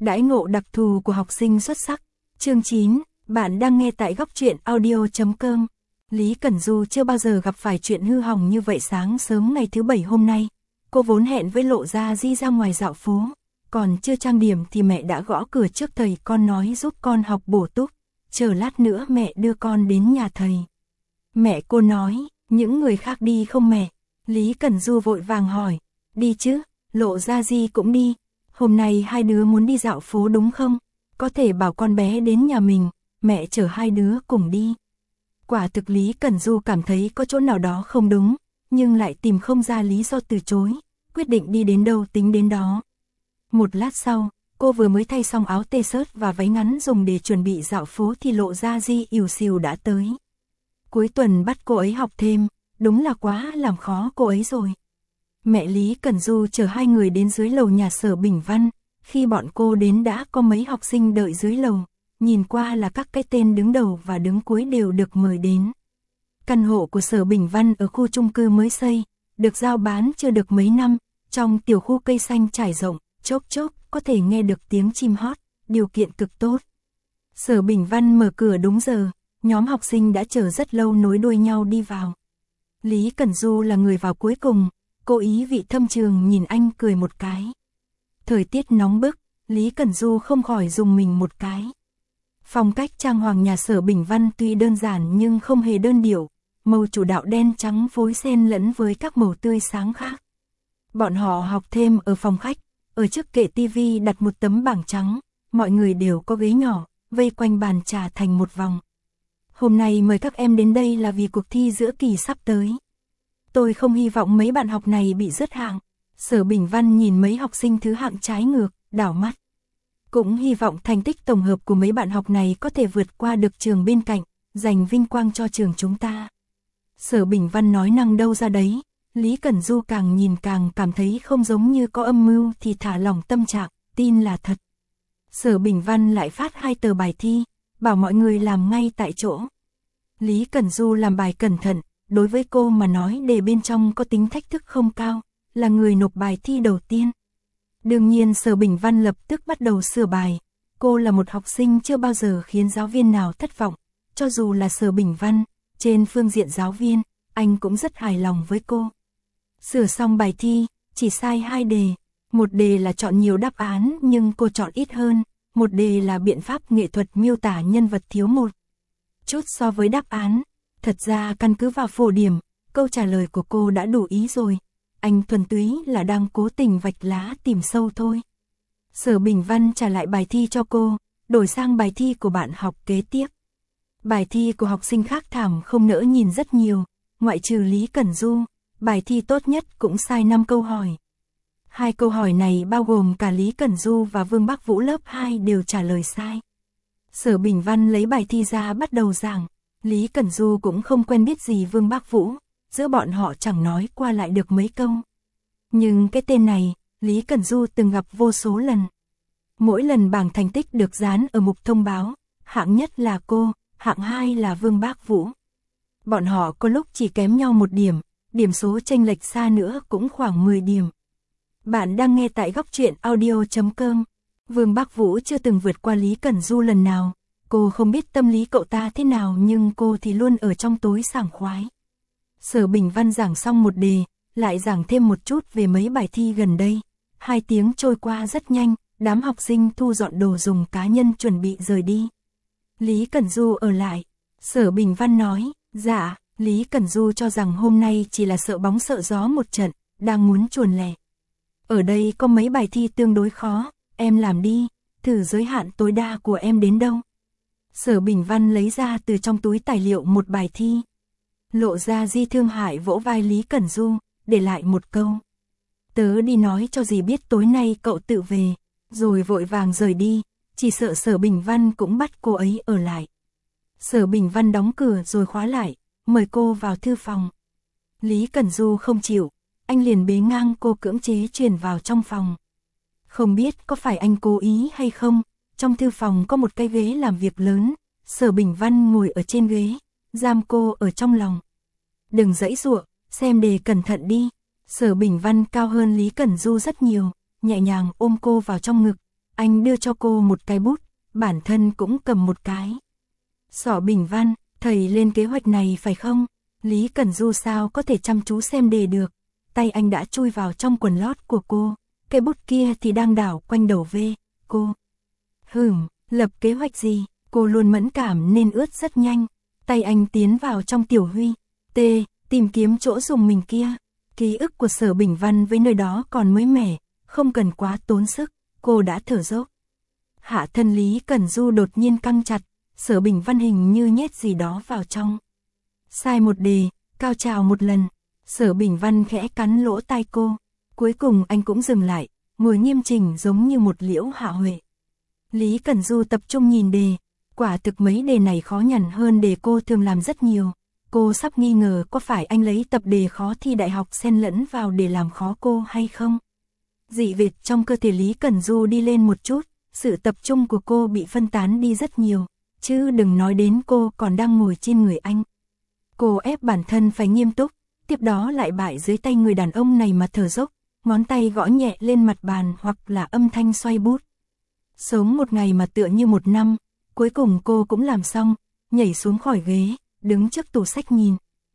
Đãi ngộ đặc thù của học sinh xuất sắc. Chương 9, bạn đang nghe tại góc truyện audio.com. Lý Cẩn Du chưa bao giờ gặp phải chuyện hư hỏng như vậy. Sáng sớm ngày thứ Bảy hôm nay, cô vốn hẹn với Lộ Gia Di ra ngoài dạo phố, còn chưa trang điểm thì mẹ đã gõ cửa trước. Thầy con nói giúp con học bổ túc, chờ lát nữa mẹ đưa con đến nhà thầy. Mẹ cô nói, những người khác đi không mẹ? Lý Cẩn Du vội vàng hỏi, đi chứ, Lộ Gia Di cũng đi. Hôm nay hai đứa muốn đi dạo phố đúng không? Có thể bảo con bé đến nhà mình, mẹ chở hai đứa cùng đi. Quả thực Lý Cẩn Du cảm thấy có chỗ nào đó không đúng, nhưng lại tìm không ra lý do từ chối, quyết định đi đến đâu tính đến đó. Một lát sau, cô vừa mới thay xong áo t-shirt và váy ngắn dùng để chuẩn bị dạo phố thì Lộ Gia Di ỉu xìu đã tới. Cuối tuần bắt cô ấy học thêm, đúng là quá làm khó cô ấy rồi. Mẹ Lý Cẩn Du chở hai người đến dưới lầu nhà Sở Bình Văn. Khi bọn cô đến đã có mấy học sinh đợi dưới lầu, nhìn qua là các cái tên đứng đầu và đứng cuối đều được mời đến. Căn hộ của Sở Bình Văn ở khu chung cư mới xây, được giao bán chưa được mấy năm, trong tiểu khu cây xanh trải rộng, chốc chốc có thể nghe được tiếng chim hót, điều kiện cực tốt. Sở Bình Văn mở cửa đúng giờ, nhóm học sinh đã chờ rất lâu nối đuôi nhau đi vào. Lý Cẩn Du là người vào cuối cùng, cô ý vị thâm trường nhìn anh cười một cái. Thời tiết nóng bức, Lý Cẩn Du không khỏi rùng mình một cái. Phong cách trang hoàng nhà Sở Bình Văn tuy đơn giản nhưng không hề đơn điệu, màu chủ đạo đen trắng phối xen lẫn với các màu tươi sáng khác. Bọn họ học thêm ở phòng khách, ở trước kệ tivi đặt một tấm bảng trắng, mọi người đều có ghế nhỏ, vây quanh bàn trà thành một vòng. Hôm nay mời các em đến đây là vì cuộc thi giữa kỳ sắp tới. Tôi không hy vọng mấy bạn học này bị rớt hạng. Sở Bình Văn nhìn mấy học sinh thứ hạng trái ngược, đảo mắt. Cũng hy vọng thành tích tổng hợp của mấy bạn học này có thể vượt qua được trường bên cạnh, giành vinh quang cho trường chúng ta. Sở Bình Văn nói năng đâu ra đấy, Lý Cẩn Du càng nhìn càng cảm thấy không giống như có âm mưu thì thả lỏng tâm trạng, tin là thật. Sở Bình Văn lại phát 2 tờ bài thi, bảo mọi người làm ngay tại chỗ. Lý Cẩn Du làm bài cẩn thận, đối với cô mà nói đề bên trong có tính thách thức không cao, là người nộp bài thi đầu tiên. Đương nhiên Sở Bình Văn lập tức bắt đầu sửa bài, cô là một học sinh chưa bao giờ khiến giáo viên nào thất vọng, cho dù là Sở Bình Văn, trên phương diện giáo viên, anh cũng rất hài lòng với cô. Sửa xong bài thi, chỉ sai 2 đề, một đề là chọn nhiều đáp án nhưng cô chọn ít hơn, một đề là biện pháp nghệ thuật miêu tả nhân vật thiếu một chút so với đáp án. Thật ra căn cứ vào phổ điểm, câu trả lời của cô đã đủ ý rồi. Anh thuần túy là đang cố tình vạch lá tìm sâu thôi. Sở Bình Văn trả lại bài thi cho cô, đổi sang bài thi của bạn học kế tiếp. Bài thi của học sinh khác thảm không nỡ nhìn rất nhiều, ngoại trừ Lý Cẩn Du, bài thi tốt nhất cũng sai 5 câu hỏi. 2 câu hỏi này bao gồm cả Lý Cẩn Du và Vương Bắc Vũ lớp 2 đều trả lời sai. Sở Bình Văn lấy bài thi ra bắt đầu giảng. Lý Cẩn Du cũng không quen biết gì Vương Bắc Vũ, giữa bọn họ chẳng nói qua lại được mấy câu. Nhưng cái tên này, Lý Cẩn Du từng gặp vô số lần. Mỗi lần bảng thành tích được dán ở mục thông báo, hạng nhất là cô, hạng 2 là Vương Bắc Vũ. Bọn họ có lúc chỉ kém nhau 1 điểm, điểm số chênh lệch xa nữa cũng khoảng 10 điểm. Bạn đang nghe tại góc truyện audio.com. Vương Bắc Vũ chưa từng vượt qua Lý Cẩn Du lần nào. Cô không biết tâm lý cậu ta thế nào nhưng cô thì luôn ở trong tối sảng khoái. Sở Bình Văn giảng xong một đề, lại giảng thêm một chút về mấy bài thi gần đây. 2 tiếng trôi qua rất nhanh, đám học sinh thu dọn đồ dùng cá nhân chuẩn bị rời đi. Lý Cẩn Du ở lại. Sở Bình Văn nói, dạ, Lý Cẩn Du cho rằng hôm nay chỉ là sợ bóng sợ gió một trận, đang muốn chuồn lẻ. Ở đây có mấy bài thi tương đối khó, em làm đi, thử giới hạn tối đa của em đến đâu. Sở Bình Văn lấy ra từ trong túi tài liệu một bài thi. Lộ Gia Di thương hại vỗ vai Lý Cẩn Du, để lại một câu. Tớ đi nói cho dì biết tối nay cậu tự về, rồi vội vàng rời đi, chỉ sợ Sở Bình Văn cũng bắt cô ấy ở lại. Sở Bình Văn đóng cửa rồi khóa lại, mời cô vào thư phòng. Lý Cẩn Du không chịu, anh liền bế ngang cô cưỡng chế chuyển vào trong phòng. Không biết có phải anh cố ý hay không, trong thư phòng có một cái ghế làm việc lớn, Sở Bình Văn ngồi ở trên ghế, giam cô ở trong lòng. Đừng giãy giụa, xem đề cẩn thận đi. Sở Bình Văn cao hơn Lý Cẩn Du rất nhiều, nhẹ nhàng ôm cô vào trong ngực, Anh đưa cho cô một cái bút, bản thân cũng cầm một cái. Sở Bình Văn, thầy lên kế hoạch này phải không? Lý Cẩn Du sao có thể chăm chú xem đề được. Tay anh đã chui vào trong quần lót của cô. Cái bút kia thì đang đảo quanh đầu V. Cô. Lập kế hoạch gì? Cô luôn mẫn cảm nên ướt rất nhanh. Tay anh tiến vào trong Tiểu Huy. Tìm kiếm chỗ dùng mình kia. Ký ức của Sở Bình Văn với nơi đó còn mới mẻ, không cần quá tốn sức. Cô đã thở dốc. Hạ thân Lý Cẩn Du đột nhiên căng chặt. Sở Bình Văn hình như nhét gì đó vào trong. Sai một đề, cao trào một lần. Sở Bình Văn khẽ cắn lỗ tai cô. Cuối cùng anh cũng dừng lại, ngồi nghiêm chỉnh giống như một liễu hạ huệ. Lý Cẩn Du tập trung nhìn đề. Quả thực mấy đề này khó nhằn hơn đề cô thường làm rất nhiều. Cô sắp nghi ngờ có phải anh lấy tập đề khó thi đại học xen lẫn vào để làm khó cô hay không. Dị vệt trong cơ thể Lý Cẩn Du đi lên một chút. Sự tập trung của cô bị phân tán đi rất nhiều. Chứ đừng nói đến cô còn đang ngồi trên người anh. Cô ép bản thân phải nghiêm túc, tiếp đó lại bại dưới tay người đàn ông này mà thở dốc, ngón tay gõ nhẹ lên mặt bàn hoặc là âm thanh xoay bút. Sống một ngày mà tựa như một năm, cuối cùng cô cũng làm xong, nhảy xuống khỏi ghế, đứng trước tủ sách nhìn.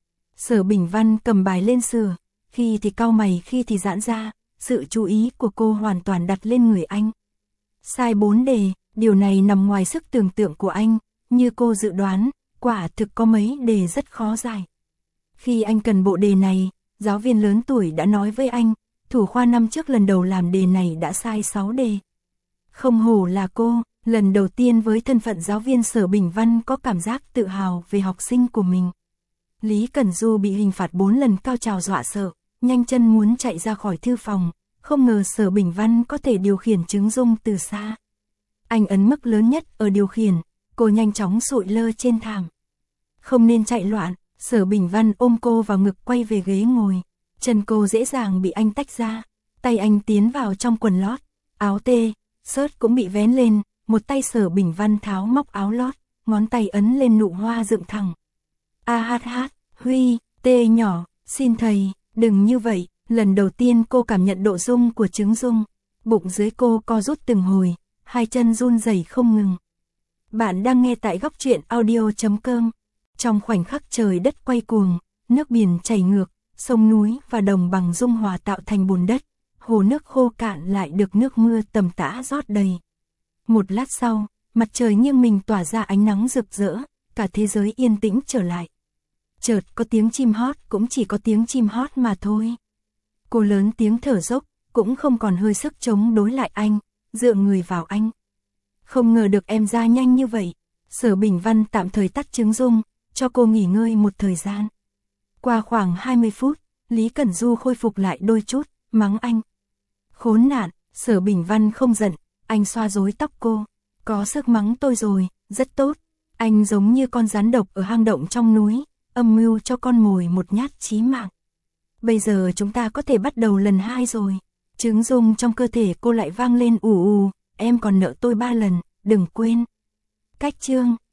Sở Bình Văn cầm bài lên sửa, khi thì cau mày khi thì giãn ra, sự chú ý của cô hoàn toàn đặt lên người anh. Sai 4 đề, điều này nằm ngoài sức tưởng tượng của anh, như cô dự đoán, quả thực có mấy đề rất khó giải. Khi anh cần bộ đề này, giáo viên lớn tuổi đã nói với anh, thủ khoa năm trước lần đầu làm đề này đã sai 6 đề. Không hổ là cô, lần đầu tiên với thân phận giáo viên Sở Bình Văn có cảm giác tự hào về học sinh của mình. Lý Cẩn Du bị hình phạt 4 lần cao trào dọa sợ, nhanh chân muốn chạy ra khỏi thư phòng, không ngờ Sở Bình Văn có thể điều khiển trứng dung từ xa. Anh ấn mức lớn nhất ở điều khiển, cô nhanh chóng sụi lơ trên thảm. Không nên chạy loạn, Sở Bình Văn ôm cô vào ngực quay về ghế ngồi. Chân cô dễ dàng bị anh tách ra, tay anh tiến vào trong quần lót, áo sớt cũng bị vén lên, một tay Sở Bình Văn tháo móc áo lót, ngón tay ấn lên nụ hoa dựng thẳng. Huy, nhỏ, xin thầy, đừng như vậy. Lần đầu tiên cô cảm nhận độ rung của trứng dung, bụng dưới cô co rút từng hồi, hai chân run rẩy không ngừng. Bạn đang nghe tại góc truyện audio.com. Trong khoảnh khắc trời đất quay cuồng, nước biển chảy ngược, sông núi và đồng bằng dung hòa tạo thành bùn đất, hồ nước khô cạn lại được nước mưa tầm tã rót đầy. Một lát sau, mặt trời nghiêng mình tỏa ra ánh nắng rực rỡ, cả thế giới yên tĩnh trở lại. Chợt có tiếng chim hót, cũng chỉ có tiếng chim hót mà thôi. Cô lớn tiếng thở dốc, cũng không còn hơi sức chống đối lại anh, dựa người vào anh. Không ngờ được em ra nhanh như vậy. Sở Bình Văn tạm thời tắt trứng dung, cho cô nghỉ ngơi một thời gian. Qua khoảng 20 phút, Lý Cẩn Du khôi phục lại đôi chút, mắng anh. Khốn nạn, Sở Bình Văn không giận, anh xoa rối tóc cô. Có sức mắng tôi rồi, rất tốt. Anh giống như con rắn độc ở hang động trong núi, âm mưu cho con mồi một nhát chí mạng. Bây giờ chúng ta có thể bắt đầu lần 2 rồi. Trứng dung trong cơ thể cô lại vang lên ù ù, em còn nợ tôi 3 lần, đừng quên. Cách chương